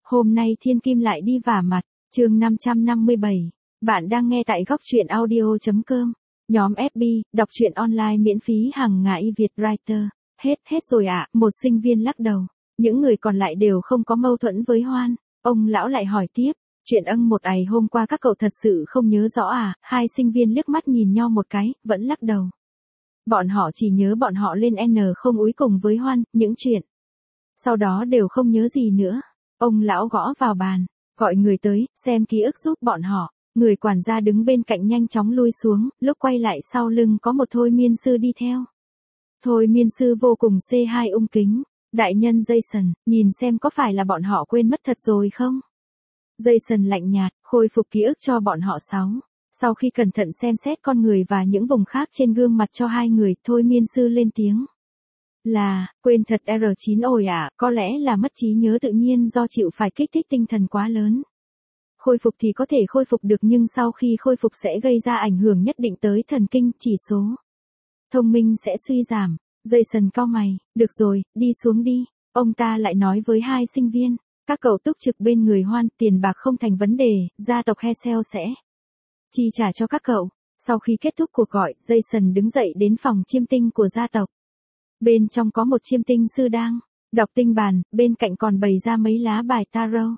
Hôm nay Thiên Kim lại đi vả mặt, chương 557. Bạn đang nghe tại góc truyện audio.com. Nhóm FB, đọc truyện online miễn phí hàng ngày Việt Writer. Hết rồi ạ, một sinh viên lắc đầu. Những người còn lại đều không có mâu thuẫn với Hoan. Ông lão lại hỏi tiếp, chuyện một ngày hôm qua các cậu thật sự không nhớ rõ à? Hai sinh viên liếc mắt nhìn nhau một cái, vẫn lắc đầu. Bọn họ chỉ nhớ bọn họ lên N không úi cùng với Hoan, những chuyện sau đó đều không nhớ gì nữa. Ông lão gõ vào bàn, gọi người tới, xem ký ức giúp bọn họ. Người quản gia đứng bên cạnh nhanh chóng lui xuống, lúc quay lại sau lưng có một thôi miên sư đi theo. Thôi miên sư vô cùng C2 ung kính. Đại nhân Jason, nhìn xem có phải là bọn họ quên mất thật rồi không? Jason lạnh nhạt, khôi phục ký ức cho bọn họ 6. Sau khi cẩn thận xem xét con người và những vùng khác trên gương mặt cho hai người, thôi miên sư lên tiếng. Là, quên thật R9 ôi ạ, có lẽ là mất trí nhớ tự nhiên do chịu phải kích thích tinh thần quá lớn. Khôi phục thì có thể khôi phục được nhưng sau khi khôi phục sẽ gây ra ảnh hưởng nhất định tới thần kinh, chỉ số thông minh sẽ suy giảm. Jason cau mày, được rồi, đi xuống đi. Ông ta lại nói với hai sinh viên, các cậu túc trực bên người Hoan, tiền bạc không thành vấn đề, gia tộc Hesel sẽ chi trả cho các cậu. Sau khi kết thúc cuộc gọi, Jason đứng dậy đến phòng chiêm tinh của gia tộc. Bên trong có một chiêm tinh sư đang đọc tinh bàn, bên cạnh còn bày ra mấy lá bài tarot.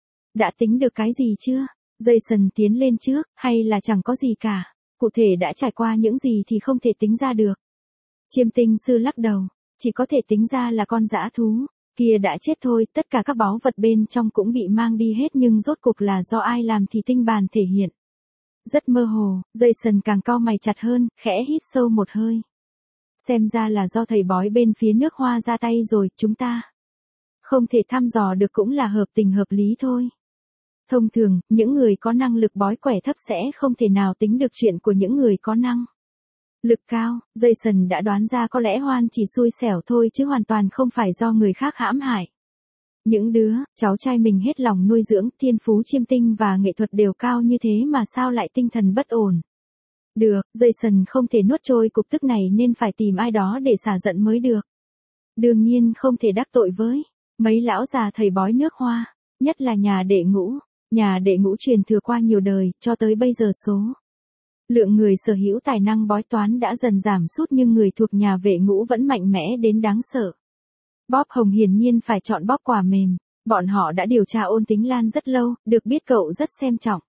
Đã tính được cái gì chưa? Jason tiến lên trước, hay là chẳng có gì cả? Cụ thể đã trải qua những gì thì không thể tính ra được. Chiêm tinh sư lắc đầu, chỉ có thể tính ra là con dã thú kia đã chết thôi, tất cả các báu vật bên trong cũng bị mang đi hết nhưng rốt cuộc là do ai làm thì tinh bàn thể hiện rất mơ hồ. Jason càng cau mày chặt hơn, khẽ hít sâu một hơi. Xem ra là do thầy bói bên phía nước Hoa ra tay rồi, chúng ta không thể thăm dò được cũng là hợp tình hợp lý thôi. Thông thường, những người có năng lực bói quẻ thấp sẽ không thể nào tính được chuyện của những người có năng lực cao. Jason đã đoán ra có lẽ Hoan chỉ xui xẻo thôi chứ hoàn toàn không phải do người khác hãm hại. Những đứa, cháu trai mình hết lòng nuôi dưỡng, thiên phú chiêm tinh và nghệ thuật đều cao như thế mà sao lại tinh thần bất ổn. Được, Jason không thể nuốt trôi cục tức này nên phải tìm ai đó để xả giận mới được. Đương nhiên không thể đắc tội với mấy lão già thầy bói nước Hoa, nhất là nhà đệ ngũ. Nhà đệ ngũ truyền thừa qua nhiều đời, cho tới bây giờ số lượng người sở hữu tài năng bói toán đã dần giảm sút nhưng người thuộc nhà vệ ngũ vẫn mạnh mẽ đến đáng sợ. Bob Hồng hiển nhiên phải chọn bóp quả mềm. Bọn họ đã điều tra Ôn Tính Lan rất lâu, được biết cậu rất xem trọng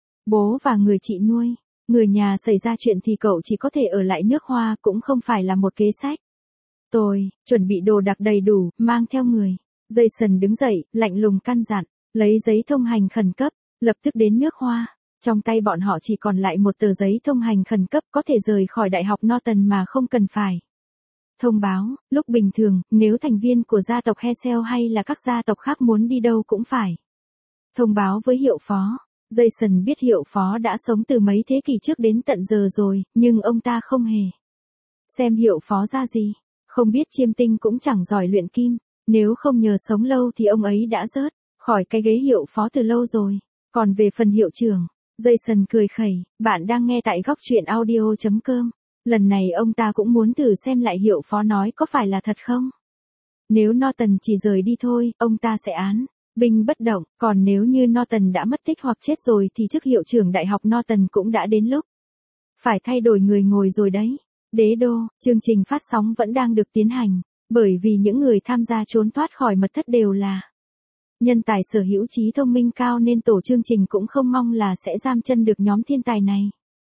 bố và người chị nuôi. Người nhà xảy ra chuyện thì cậu chỉ có thể ở lại nước Hoa, cũng không phải là một kế sách. Tôi, chuẩn bị đồ đạc đầy đủ, mang theo người. Jason đứng dậy, lạnh lùng căn dặn, lấy giấy thông hành khẩn cấp, lập tức đến nước Hoa. Trong tay bọn họ chỉ còn lại một tờ giấy thông hành khẩn cấp có thể rời khỏi Đại học Norton mà không cần phải thông báo. Lúc bình thường, nếu thành viên của gia tộc Hesel hay là các gia tộc khác muốn đi đâu cũng phải thông báo với hiệu phó. Jason biết hiệu phó đã sống từ mấy thế kỷ trước đến tận giờ rồi, nhưng ông ta không hề xem hiệu phó ra gì. Không biết chiêm tinh cũng chẳng giỏi luyện kim, nếu không nhờ sống lâu thì ông ấy đã rớt khỏi cái ghế hiệu phó từ lâu rồi. Còn về phần hiệu trưởng, Jason cười khẩy, bạn đang nghe tại góc truyện audio.com. Lần này ông ta cũng muốn thử xem lại hiệu phó nói có phải là thật không. Nếu Norton chỉ rời đi thôi, ông ta sẽ án binh bất động, còn nếu như Norton đã mất tích hoặc chết rồi thì chức hiệu trưởng Đại học Norton cũng đã đến lúc phải thay đổi người ngồi rồi đấy. Đế đô, chương trình phát sóng vẫn đang được tiến hành, bởi vì những người tham gia trốn thoát khỏi mật thất đều là nhân tài sở hữu trí thông minh cao nên tổ chương trình cũng không mong là sẽ giam chân được nhóm thiên tài này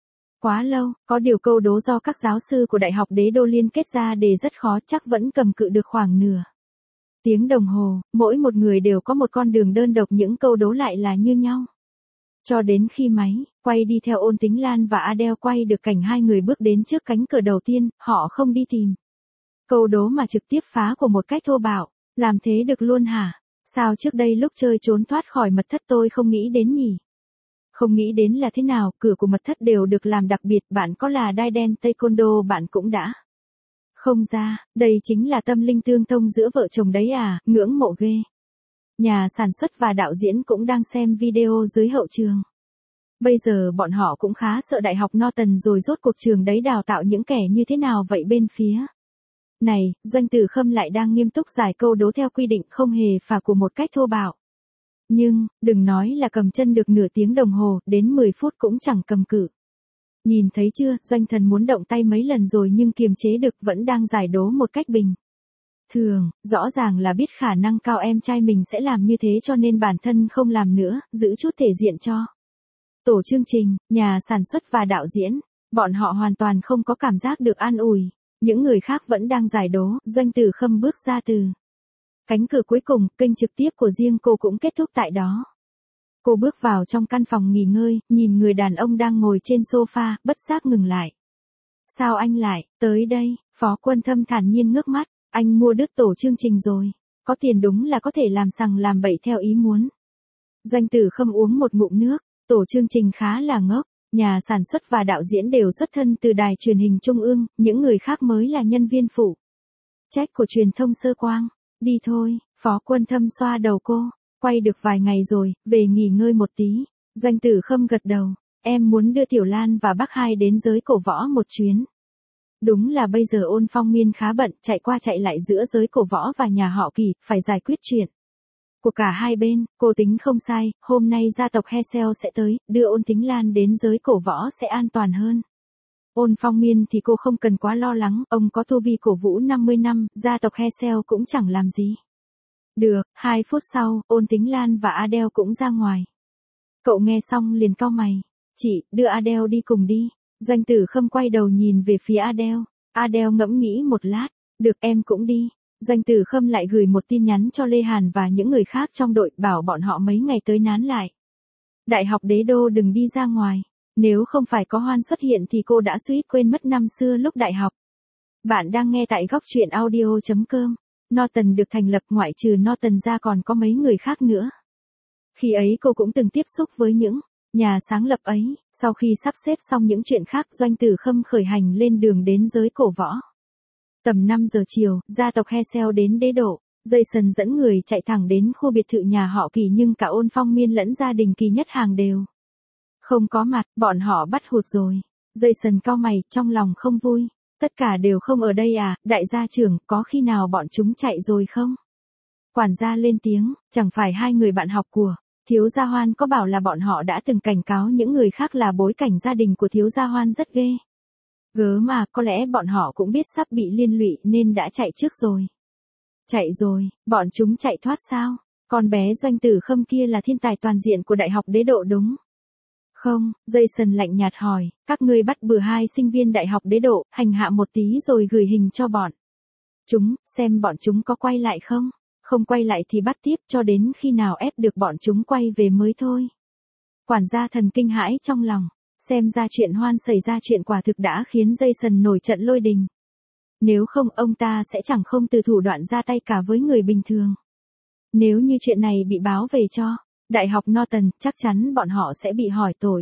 quá lâu. Có điều câu đố do các giáo sư của Đại học Đế đô liên kết ra đề rất khó, chắc vẫn cầm cự được khoảng nửa tiếng đồng hồ, mỗi một người đều có một con đường đơn độc, những câu đố lại là như nhau. Cho đến khi máy quay đi theo Ôn Tính Lan và Adele quay được cảnh hai người bước đến trước cánh cửa đầu tiên, họ không đi tìm câu đố mà trực tiếp phá của một cách thô bạo. Làm thế được luôn hả? Sao trước đây lúc chơi trốn thoát khỏi mật thất tôi không nghĩ đến nhỉ? Không nghĩ đến là thế nào, cửa của mật thất đều được làm đặc biệt, bạn có là đai đen taekwondo bạn cũng đã không ra, đây chính là tâm linh tương thông giữa vợ chồng đấy à, ngưỡng mộ ghê. Nhà sản xuất và đạo diễn cũng đang xem video dưới hậu trường. Bây giờ bọn họ cũng khá sợ Đại học Norton rồi, rốt cuộc trường đấy đào tạo những kẻ như thế nào vậy. Bên phía này, Doanh Tử Khâm lại đang nghiêm túc giải câu đố theo quy định, không hề phả của một cách thô bạo. Nhưng, đừng nói là cầm chân được nửa tiếng đồng hồ, đến 10 phút cũng chẳng cầm cự. Nhìn thấy chưa, Doanh Thần muốn động tay mấy lần rồi nhưng kiềm chế được vẫn đang giải đố một cách bình thường, rõ ràng là biết khả năng cao em trai mình sẽ làm như thế cho nên bản thân không làm nữa, giữ chút thể diện cho tổ chương trình, nhà sản xuất và đạo diễn. Bọn họ hoàn toàn không có cảm giác được an ủi. Những người khác vẫn đang giải đố, Doanh Tử Khâm bước ra từ cánh cửa cuối cùng, kênh trực tiếp của riêng cô cũng kết thúc tại đó. Cô bước vào trong căn phòng nghỉ ngơi, nhìn người đàn ông đang ngồi trên sofa, bất giác ngừng lại. Sao anh lại tới đây? Phó Quân Thâm thản nhiên ngước mắt, anh mua đứt tổ chương trình rồi. Có tiền đúng là có thể làm sằng làm bậy theo ý muốn. Doanh Tử Khâm uống một ngụm nước, tổ chương trình khá là ngốc. Nhà sản xuất và đạo diễn đều xuất thân từ đài truyền hình trung ương, những người khác mới là nhân viên phụ trách của truyền thông Sơ Quang. Đi thôi, Phó Quân Thâm xoa đầu cô. Quay được vài ngày rồi, về nghỉ ngơi một tí. Doanh Tử Khâm gật đầu. Em muốn đưa Tiểu Lan và bác Hai đến giới cổ võ một chuyến. Đúng là bây giờ Ôn Phong Miên khá bận, chạy qua chạy lại giữa giới cổ võ và nhà họ Kỳ, phải giải quyết chuyện của cả hai bên. Cô tính không sai, hôm nay gia tộc Hesel sẽ tới, đưa Ôn Tính Lan đến giới cổ võ sẽ an toàn hơn. Ôn Phong Miên thì cô không cần quá lo lắng, ông có tu vi cổ vũ 50 năm, gia tộc Hesel cũng chẳng làm gì. Được, 2 phút sau, Ôn Tính Lan và Adele cũng ra ngoài. Cậu nghe xong liền cau mày. Chị, đưa Adele đi cùng đi. Doanh Tử Khâm quay đầu nhìn về phía Adele. Adele ngẫm nghĩ một lát. Được, em cũng đi. Doanh Tử Khâm lại gửi một tin nhắn cho Lê Hàn và những người khác trong đội, bảo bọn họ mấy ngày tới nán lại. Đại học Đế Đô đừng đi ra ngoài. Nếu không phải có Hoan xuất hiện thì cô đã suýt quên mất năm xưa lúc đại học. Bạn đang nghe tại góc truyện audio.com. Norton được thành lập, ngoại trừ Norton ra còn có mấy người khác nữa. Khi ấy cô cũng từng tiếp xúc với những nhà sáng lập ấy. Sau khi sắp xếp xong những chuyện khác, Doanh Tử Khâm khởi hành lên đường đến giới cổ võ. Tầm 5 giờ chiều, gia tộc Hesel đến Đế Độ. Jason dẫn người chạy thẳng đến khu biệt thự nhà họ Kỳ, nhưng cả Ôn Phong Miên lẫn gia đình Kỳ Nhất Hàng đều không có mặt. Bọn họ bắt hụt rồi. Jason cau mày, trong lòng không vui. Tất cả đều không ở đây à, đại gia trưởng, có khi nào bọn chúng chạy rồi không? Quản gia lên tiếng, chẳng phải hai người bạn học của thiếu gia Hoan có bảo là bọn họ đã từng cảnh cáo những người khác là bối cảnh gia đình của thiếu gia Hoan rất ghê gớm mà, có lẽ bọn họ cũng biết sắp bị liên lụy nên đã chạy trước rồi. Chạy rồi, bọn chúng chạy thoát sao? Con bé Doanh Tử Khâm kia là thiên tài toàn diện của Đại học Đế Độ đúng không? Jason lạnh nhạt hỏi, các ngươi bắt bừa 2 sinh viên Đại học Đế Độ, hành hạ một tí rồi gửi hình cho bọn chúng, xem bọn chúng có quay lại không? Không quay lại thì bắt tiếp cho đến khi nào ép được bọn chúng quay về mới thôi. Quản gia thần kinh hãi trong lòng, xem ra chuyện Hoan xảy ra chuyện quả thực đã khiến Jason nổi trận lôi đình. Nếu không ông ta sẽ chẳng không từ thủ đoạn ra tay cả với người bình thường. Nếu như chuyện này bị báo về cho Đại học Norton, chắc chắn bọn họ sẽ bị hỏi tội.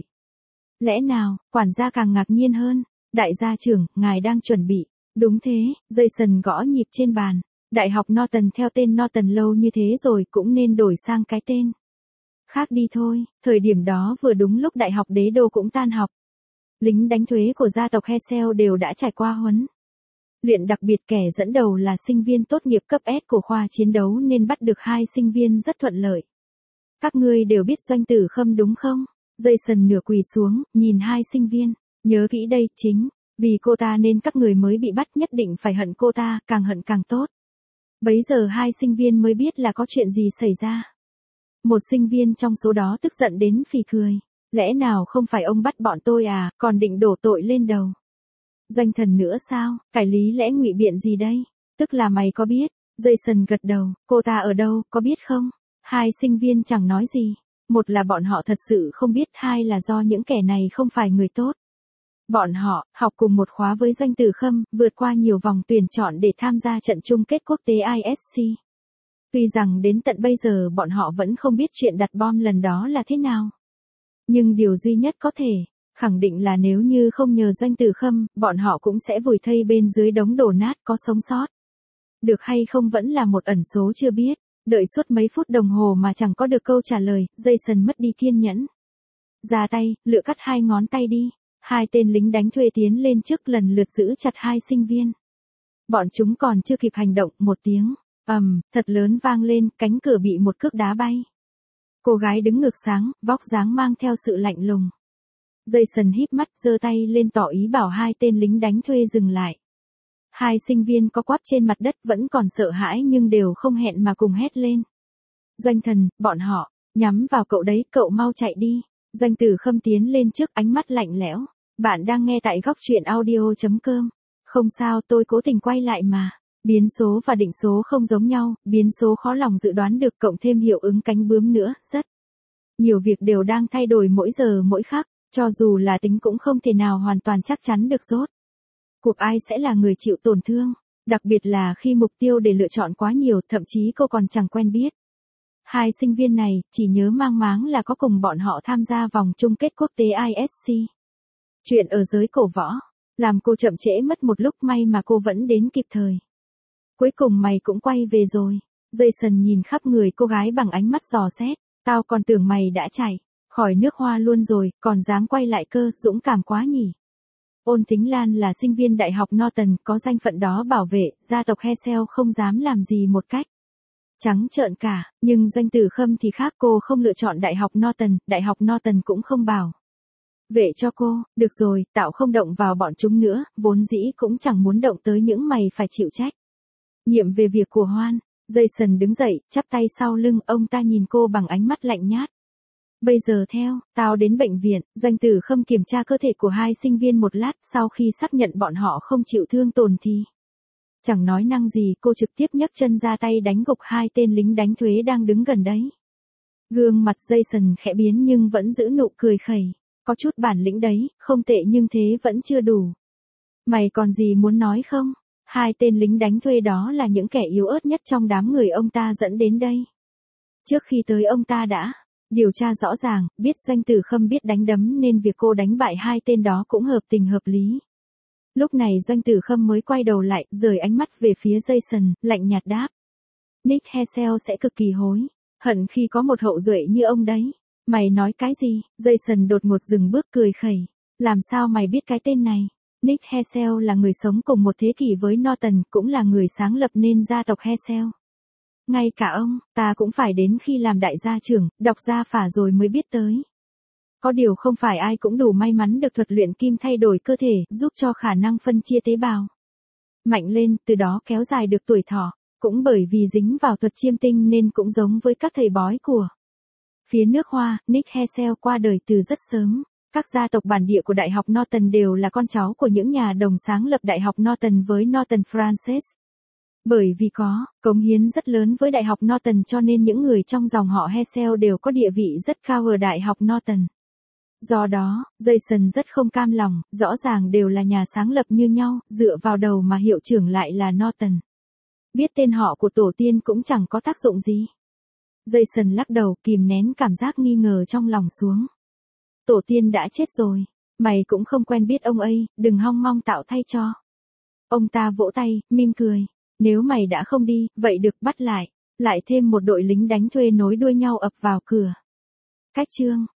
Lẽ nào? Quản gia càng ngạc nhiên hơn. Đại gia trưởng, ngài đang chuẩn bị. Đúng thế, Jason gõ nhịp trên bàn. Đại học Norton theo tên Norton lâu như thế rồi cũng nên đổi sang cái tên khác đi thôi. Thời điểm đó vừa đúng lúc Đại học Đế Đô cũng tan học. Lính đánh thuế của gia tộc Hesel đều đã trải qua huấn luyện đặc biệt, kẻ dẫn đầu là sinh viên tốt nghiệp cấp S của khoa chiến đấu nên bắt được 2 sinh viên rất thuận lợi. Các ngươi đều biết Doanh Tử Khâm đúng không? Jason nửa quỳ xuống, nhìn 2 sinh viên. Nhớ kỹ đây, chính vì cô ta nên các người mới bị bắt, nhất định phải hận cô ta, càng hận càng tốt. Bấy giờ 2 sinh viên mới biết là có chuyện gì xảy ra. Một sinh viên trong số đó tức giận đến phì cười. Lẽ nào không phải ông bắt bọn tôi à, còn định đổ tội lên đầu Doanh Thần nữa sao? Cải lý lẽ ngụy biện gì đây? Tức là mày có biết? Jason gật đầu, cô ta ở đâu, có biết không? 2 sinh viên chẳng nói gì. Một là bọn họ thật sự không biết, 2 là do những kẻ này không phải người tốt. Bọn họ học cùng một khóa với Doanh Tử Khâm, vượt qua nhiều vòng tuyển chọn để tham gia trận chung kết quốc tế ISC. Tuy rằng đến tận bây giờ bọn họ vẫn không biết chuyện đặt bom lần đó là thế nào. Nhưng điều duy nhất có thể khẳng định là nếu như không nhờ Doanh Tử Khâm, bọn họ cũng sẽ vùi thây bên dưới đống đổ nát, có sống sót được hay không vẫn là một ẩn số chưa biết. Đợi suốt mấy phút đồng hồ mà chẳng có được câu trả lời, Jason mất đi kiên nhẫn. Ra tay, lựa cắt 2 ngón tay đi. 2 tên lính đánh thuê tiến lên trước, lần lượt giữ chặt 2 sinh viên. Bọn chúng còn chưa kịp hành động, một tiếng thật lớn vang lên, cánh cửa bị một cước đá bay. Cô gái đứng ngược sáng, vóc dáng mang theo sự lạnh lùng. Jason híp mắt giơ tay lên tỏ ý bảo hai tên lính đánh thuê dừng lại. Hai sinh viên có quắp trên mặt đất vẫn còn sợ hãi nhưng đều không hẹn mà cùng hét lên. Doanh Thần, bọn họ, nhắm vào cậu đấy, cậu mau chạy đi. Doanh Tử Khâm tiến lên trước, ánh mắt lạnh lẽo. Bạn đang nghe tại góc truyện audio.com. Không sao, tôi cố tình quay lại mà. Biến số và định số không giống nhau, biến số khó lòng dự đoán được, cộng thêm hiệu ứng cánh bướm nữa, rất nhiều việc đều đang thay đổi mỗi giờ mỗi khắc, cho dù là tính cũng không thể nào hoàn toàn chắc chắn được rốt cuộc ai sẽ là người chịu tổn thương, đặc biệt là khi mục tiêu để lựa chọn quá nhiều, thậm chí cô còn chẳng quen biết. Hai sinh viên này chỉ nhớ mang máng là có cùng bọn họ tham gia vòng chung kết quốc tế ISC. Chuyện ở giới cổ võ, làm cô chậm trễ mất một lúc, may mà cô vẫn đến kịp thời. Cuối cùng mày cũng quay về rồi. Jason nhìn khắp người cô gái bằng ánh mắt dò xét. Tao còn tưởng mày đã chạy khỏi nước Hoa luôn rồi, còn dám quay lại cơ, dũng cảm quá nhỉ. Ôn Thính Lan là sinh viên Đại học Norton, có danh phận đó bảo vệ, gia tộc Hessel không dám làm gì một cách trắng trợn cả, nhưng Doanh Tử Khâm thì khác, cô không lựa chọn Đại học Norton, Đại học Norton cũng không bảo vệ cho cô. Được rồi, tao không động vào bọn chúng nữa, vốn dĩ cũng chẳng muốn động tới những mày phải chịu trách nhiệm về việc của Hoan. Jason đứng dậy, chắp tay sau lưng, ông ta nhìn cô bằng ánh mắt lạnh nhạt. Bây giờ theo, tao đến bệnh viện. Doanh Tử Khâm kiểm tra cơ thể của hai sinh viên một lát, sau khi xác nhận bọn họ không chịu thương tổn thì chẳng nói năng gì, cô trực tiếp nhấc chân ra tay đánh gục hai tên lính đánh thuế đang đứng gần đấy. Gương mặt Jason khẽ biến nhưng vẫn giữ nụ cười khẩy. Có chút bản lĩnh đấy, không tệ nhưng thế vẫn chưa đủ. Mày còn gì muốn nói không? Hai tên lính đánh thuê đó là những kẻ yếu ớt nhất trong đám người ông ta dẫn đến đây. Trước khi tới ông ta đã điều tra rõ ràng, biết Doanh Tử Khâm biết đánh đấm nên việc cô đánh bại hai tên đó cũng hợp tình hợp lý. Lúc này Doanh Tử Khâm mới quay đầu lại, rời ánh mắt về phía Jason, lạnh nhạt đáp. Nick Hessel sẽ cực kỳ hối hận khi có một hậu duệ như ông đấy. Mày nói cái gì? Jason đột ngột dừng bước, cười khẩy. Làm sao mày biết cái tên này? Nick Hessel là người sống cùng một thế kỷ với Norton, cũng là người sáng lập nên gia tộc Hessel. Ngay cả ông, ta cũng phải đến khi làm đại gia trưởng, đọc gia phả rồi mới biết tới. Có điều không phải ai cũng đủ may mắn được thuật luyện kim thay đổi cơ thể, giúp cho khả năng phân chia tế bào mạnh lên, từ đó kéo dài được tuổi thọ. Cũng bởi vì dính vào thuật chiêm tinh nên cũng giống với các thầy bói của phía nước Hoa, Nick Hessel qua đời từ rất sớm. Các gia tộc bản địa của Đại học Norton đều là con cháu của những nhà đồng sáng lập Đại học Norton với Norton Frances. Bởi vì có cống hiến rất lớn với Đại học Norton cho nên những người trong dòng họ Hessel đều có địa vị rất cao ở Đại học Norton. Do đó, Jason rất không cam lòng, rõ ràng đều là nhà sáng lập như nhau, dựa vào đầu mà hiệu trưởng lại là Norton. Biết tên họ của tổ tiên cũng chẳng có tác dụng gì. Jason lắc đầu, kìm nén cảm giác nghi ngờ trong lòng xuống. Tổ tiên đã chết rồi, mày cũng không quen biết ông ấy, đừng hong mong tạo thay cho. Ông ta vỗ tay, mỉm cười. Nếu mày đã không đi, vậy được, bắt lại. Lại thêm một đội lính đánh thuê nối đuôi nhau ập vào cửa. Cách chương